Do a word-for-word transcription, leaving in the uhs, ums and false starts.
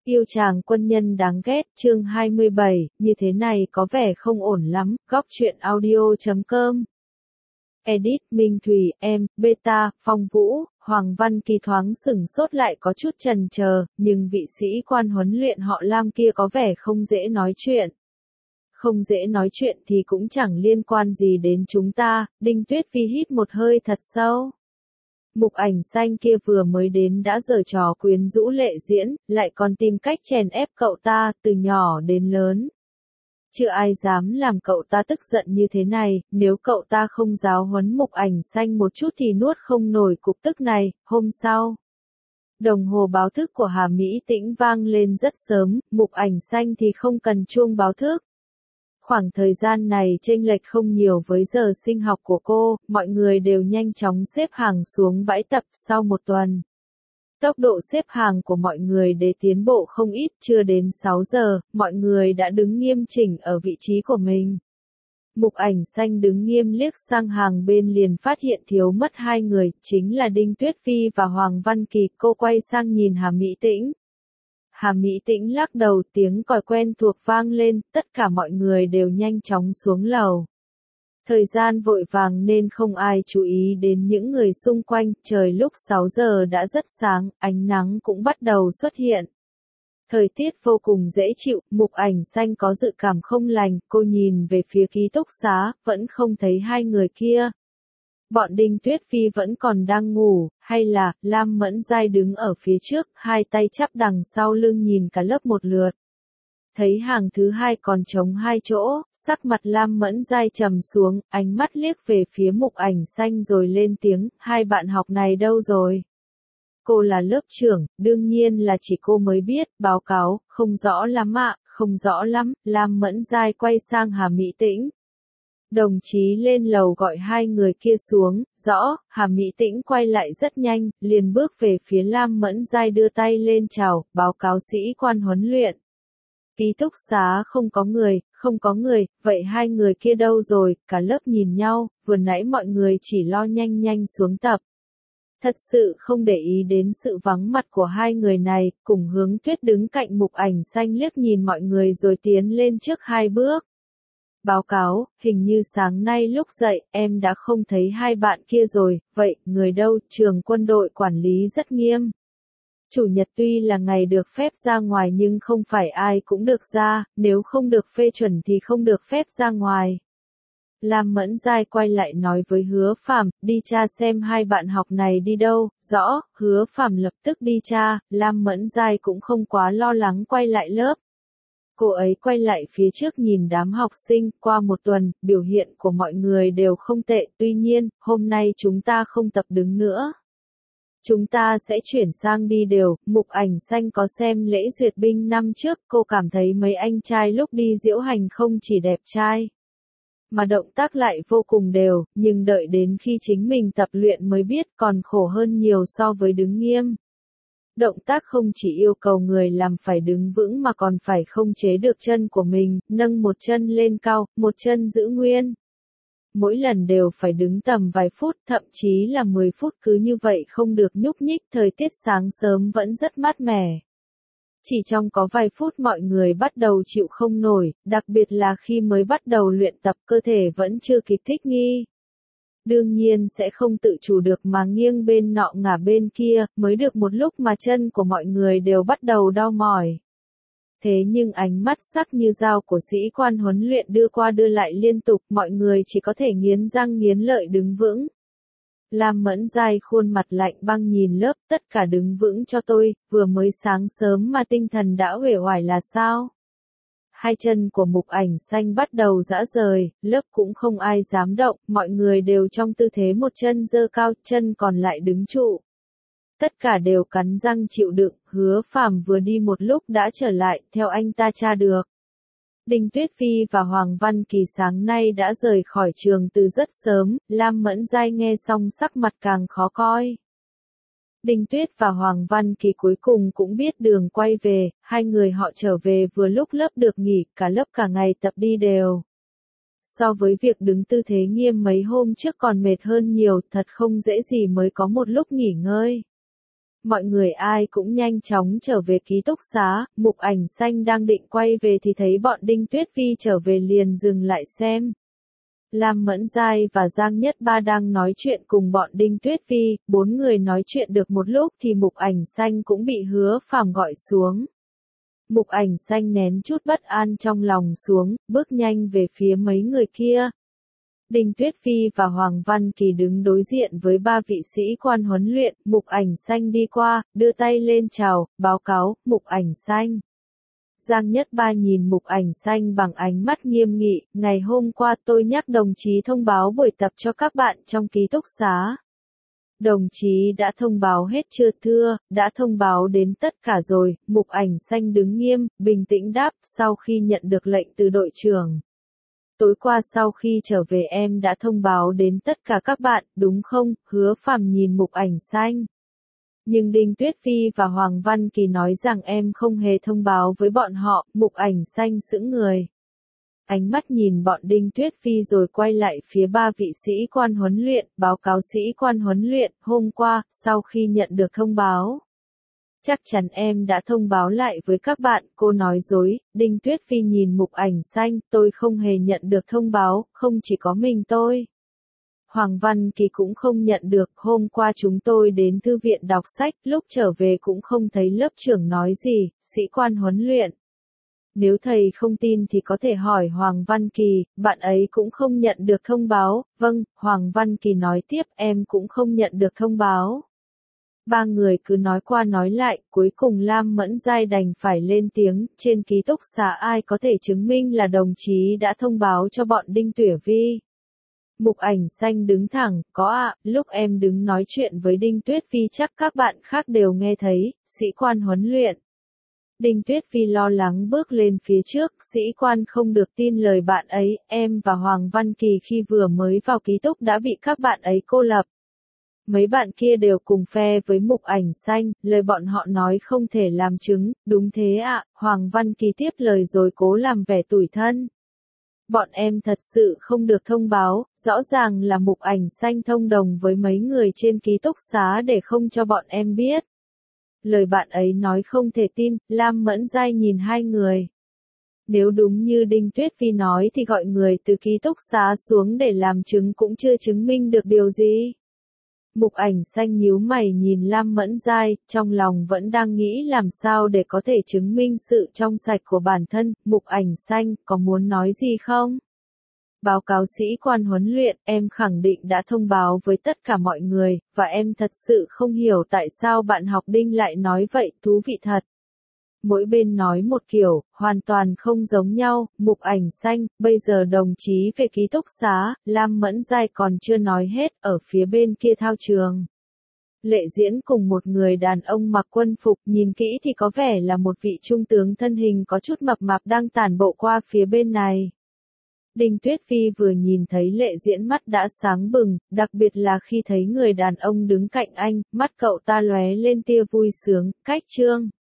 Yêu chàng quân nhân đáng ghét, chương hai mươi bảy, như thế này có vẻ không ổn lắm, góc truyện audio chấm com. Edit, Minh Thùy, em, Beta, Phong Vũ, Hoàng Văn Kỳ thoáng sửng sốt lại có chút chần chờ, nhưng vị sĩ quan huấn luyện họ Lam kia có vẻ không dễ nói chuyện. Không dễ nói chuyện thì cũng chẳng liên quan gì đến chúng ta, Đinh Tuyết Phi hít một hơi thật sâu. Mục Ảnh Xanh kia vừa mới đến đã giở trò quyến rũ lệ diễn, lại còn tìm cách chèn ép cậu ta, từ nhỏ đến lớn. Chưa ai dám làm cậu ta tức giận như thế này, nếu cậu ta không giáo huấn Mục Ảnh Xanh một chút thì nuốt không nổi cục tức này. Hôm sau, đồng hồ báo thức của Hà Mỹ Tĩnh vang lên rất sớm, Mục Ảnh Xanh thì không cần chuông báo thức. Khoảng thời gian này chênh lệch không nhiều với giờ sinh học của cô, mọi người đều nhanh chóng xếp hàng xuống bãi tập sau một tuần. Tốc độ xếp hàng của mọi người để tiến bộ không ít, chưa đến sáu giờ, mọi người đã đứng nghiêm chỉnh ở vị trí của mình. Mục Ảnh Xanh đứng nghiêm liếc sang hàng bên liền phát hiện thiếu mất hai người, chính là Đinh Tuyết Phi và Hoàng Văn Kỳ. Cô quay sang nhìn Hà Mỹ Tĩnh. Hà Mỹ Tĩnh lắc đầu, tiếng còi quen thuộc vang lên, tất cả mọi người đều nhanh chóng xuống lầu. Thời gian vội vàng nên không ai chú ý đến những người xung quanh, trời lúc sáu giờ đã rất sáng, ánh nắng cũng bắt đầu xuất hiện. Thời tiết vô cùng dễ chịu, Mục Ảnh Xanh có dự cảm không lành, cô nhìn về phía ký túc xá, vẫn không thấy hai người kia. Bọn Đinh Tuyết Phi vẫn còn đang ngủ, hay là, Lam Mẫn Giai đứng ở phía trước, hai tay chắp đằng sau lưng nhìn cả lớp một lượt. Thấy hàng thứ hai còn trống hai chỗ, sắc mặt Lam Mẫn Giai trầm xuống, ánh mắt liếc về phía Mục Ảnh Xanh rồi lên tiếng, hai bạn học này đâu rồi? Cô là lớp trưởng, đương nhiên là chỉ cô mới biết, báo cáo, không rõ lắm ạ, không rõ lắm, Lam Mẫn Giai quay sang Hà Mỹ Tĩnh. Đồng chí lên lầu gọi hai người kia xuống, rõ, Hà Mỹ Tĩnh quay lại rất nhanh, liền bước về phía Lam Mẫn Giai đưa tay lên chào, báo cáo sĩ quan huấn luyện. Ký túc xá không có người, không có người, vậy hai người kia đâu rồi, cả lớp nhìn nhau, vừa nãy mọi người chỉ lo nhanh nhanh xuống tập. Thật sự không để ý đến sự vắng mặt của hai người này, cùng Hướng Tuyết đứng cạnh Mục Ảnh Xanh liếc nhìn mọi người rồi tiến lên trước hai bước. Báo cáo, hình như sáng nay lúc dậy, em đã không thấy hai bạn kia rồi, vậy, người đâu, trường quân đội quản lý rất nghiêm. Chủ nhật tuy là ngày được phép ra ngoài nhưng không phải ai cũng được ra, nếu không được phê chuẩn thì không được phép ra ngoài. Lam Mẫn Giai quay lại nói với Hứa Phàm, đi tra xem hai bạn học này đi đâu, rõ, Hứa Phàm lập tức đi tra, Lam Mẫn Giai cũng không quá lo lắng quay lại lớp. Cô ấy quay lại phía trước nhìn đám học sinh, qua một tuần, biểu hiện của mọi người đều không tệ, tuy nhiên, hôm nay chúng ta không tập đứng nữa. Chúng ta sẽ chuyển sang đi đều. Mục Ảnh Xanh có xem lễ duyệt binh năm trước, cô cảm thấy mấy anh trai lúc đi diễu hành không chỉ đẹp trai, mà động tác lại vô cùng đều, nhưng đợi đến khi chính mình tập luyện mới biết còn khổ hơn nhiều so với đứng nghiêm. Động tác không chỉ yêu cầu người làm phải đứng vững mà còn phải khống chế được chân của mình, nâng một chân lên cao, một chân giữ nguyên. Mỗi lần đều phải đứng tầm vài phút, thậm chí là mười phút, cứ như vậy không được nhúc nhích, thời tiết sáng sớm vẫn rất mát mẻ. Chỉ trong có vài phút mọi người bắt đầu chịu không nổi, đặc biệt là khi mới bắt đầu luyện tập cơ thể vẫn chưa kịp thích nghi. Đương nhiên sẽ không tự chủ được mà nghiêng bên nọ ngả bên kia, mới được một lúc mà chân của mọi người đều bắt đầu đau mỏi. Thế nhưng ánh mắt sắc như dao của sĩ quan huấn luyện đưa qua đưa lại liên tục, mọi người chỉ có thể nghiến răng nghiến lợi đứng vững. Lam Mẫn Giai khuôn mặt lạnh băng nhìn lớp, tất cả đứng vững cho tôi, vừa mới sáng sớm mà tinh thần đã uể oải là sao? Hai chân của Mục Ảnh Xanh bắt đầu rã rời, lớp cũng không ai dám động, mọi người đều trong tư thế một chân giơ cao, chân còn lại đứng trụ. Tất cả đều cắn răng chịu đựng, Hứa Phàm vừa đi một lúc đã trở lại, theo anh ta tra được. Đinh Tuyết Phi và Hoàng Văn Kỳ sáng nay đã rời khỏi trường từ rất sớm, Lam Mẫn Giai nghe xong sắc mặt càng khó coi. Đinh Tuyết và Hoàng Văn Kỳ cuối cùng cũng biết đường quay về, hai người họ trở về vừa lúc lớp được nghỉ, cả lớp cả ngày tập đi đều. So với việc đứng tư thế nghiêm mấy hôm trước còn mệt hơn nhiều, thật không dễ gì mới có một lúc nghỉ ngơi. Mọi người ai cũng nhanh chóng trở về ký túc xá, Mục Ảnh Xanh đang định quay về thì thấy bọn Đinh Tuyết Phi trở về liền dừng lại xem. Lam Mẫn Giai và Giang Nhất Ba đang nói chuyện cùng bọn Đinh Tuyết Phi, bốn người nói chuyện được một lúc thì Mục Ảnh Xanh cũng bị Hứa Phàm gọi xuống. Mục Ảnh Xanh nén chút bất an trong lòng xuống, bước nhanh về phía mấy người kia. Đinh Tuyết Phi và Hoàng Văn Kỳ đứng đối diện với ba vị sĩ quan huấn luyện, Mục Ảnh Xanh đi qua, đưa tay lên chào, báo cáo, Mục Ảnh Xanh. Giang Nhất Ba nhìn Mục Ảnh Xanh bằng ánh mắt nghiêm nghị, ngày hôm qua tôi nhắc đồng chí thông báo buổi tập cho các bạn trong ký túc xá. Đồng chí đã thông báo hết chưa thưa, đã thông báo đến tất cả rồi, Mục Ảnh Xanh đứng nghiêm, bình tĩnh đáp, sau khi nhận được lệnh từ đội trưởng. Tối qua sau khi trở về em đã thông báo đến tất cả các bạn, đúng không? Hứa Phàm nhìn Mục Ảnh Xanh. Nhưng Đinh Tuyết Phi và Hoàng Văn Kỳ nói rằng em không hề thông báo với bọn họ, Mục Ảnh Xanh sững người. Ánh mắt nhìn bọn Đinh Tuyết Phi rồi quay lại phía ba vị sĩ quan huấn luyện, báo cáo sĩ quan huấn luyện, hôm qua, sau khi nhận được thông báo. Chắc chắn em đã thông báo lại với các bạn, cô nói dối, Đinh Tuyết Phi nhìn Mục Ảnh Xanh, tôi không hề nhận được thông báo, không chỉ có mình tôi. Hoàng Văn Kỳ cũng không nhận được, hôm qua chúng tôi đến thư viện đọc sách, lúc trở về cũng không thấy lớp trưởng nói gì, sĩ quan huấn luyện. Nếu thầy không tin thì có thể hỏi Hoàng Văn Kỳ, bạn ấy cũng không nhận được thông báo, vâng, Hoàng Văn Kỳ nói tiếp, em cũng không nhận được thông báo. Ba người cứ nói qua nói lại, cuối cùng Lam Mẫn Giai đành phải lên tiếng, trên ký túc xá ai có thể chứng minh là đồng chí đã thông báo cho bọn Đinh Tuyết Vi. Mục Ảnh Xanh đứng thẳng, có ạ, lúc em đứng nói chuyện với Đinh Tuyết Phi chắc các bạn khác đều nghe thấy, sĩ quan huấn luyện. Đinh Tuyết Phi lo lắng bước lên phía trước, sĩ quan không được tin lời bạn ấy, em và Hoàng Văn Kỳ khi vừa mới vào ký túc đã bị các bạn ấy cô lập. Mấy bạn kia đều cùng phe với Mục Ảnh Xanh, lời bọn họ nói không thể làm chứng, đúng thế ạ, Hoàng Văn Kỳ tiếp lời rồi cố làm vẻ tủi thân. Bọn em thật sự không được thông báo, rõ ràng là Mục Ảnh Xanh thông đồng với mấy người trên ký túc xá để không cho bọn em biết. Lời bạn ấy nói không thể tin, Lam Mẫn Giai nhìn hai người. Nếu đúng như Đinh Tuyết Phi nói thì gọi người từ ký túc xá xuống để làm chứng cũng chưa chứng minh được điều gì. Mục Ảnh Xanh nhíu mày nhìn Lam Mẫn Giai, trong lòng vẫn đang nghĩ làm sao để có thể chứng minh sự trong sạch của bản thân. Mục Ảnh Xanh, có muốn nói gì không? Báo cáo sĩ quan huấn luyện, em khẳng định đã thông báo với tất cả mọi người, và em thật sự không hiểu tại sao bạn học Đinh lại nói vậy, thú vị thật. Mỗi bên nói một kiểu, hoàn toàn không giống nhau, Mục Ảnh Xanh, bây giờ đồng chí về ký túc xá, Lam Mẫn Giai còn chưa nói hết, ở phía bên kia thao trường. Lệ Diễn cùng một người đàn ông mặc quân phục, nhìn kỹ thì có vẻ là một vị trung tướng thân hình có chút mập mạp đang tản bộ qua phía bên này. Đinh Tuyết Phi vừa nhìn thấy Lệ Diễn mắt đã sáng bừng, đặc biệt là khi thấy người đàn ông đứng cạnh anh, mắt cậu ta lóe lên tia vui sướng, cách Trương.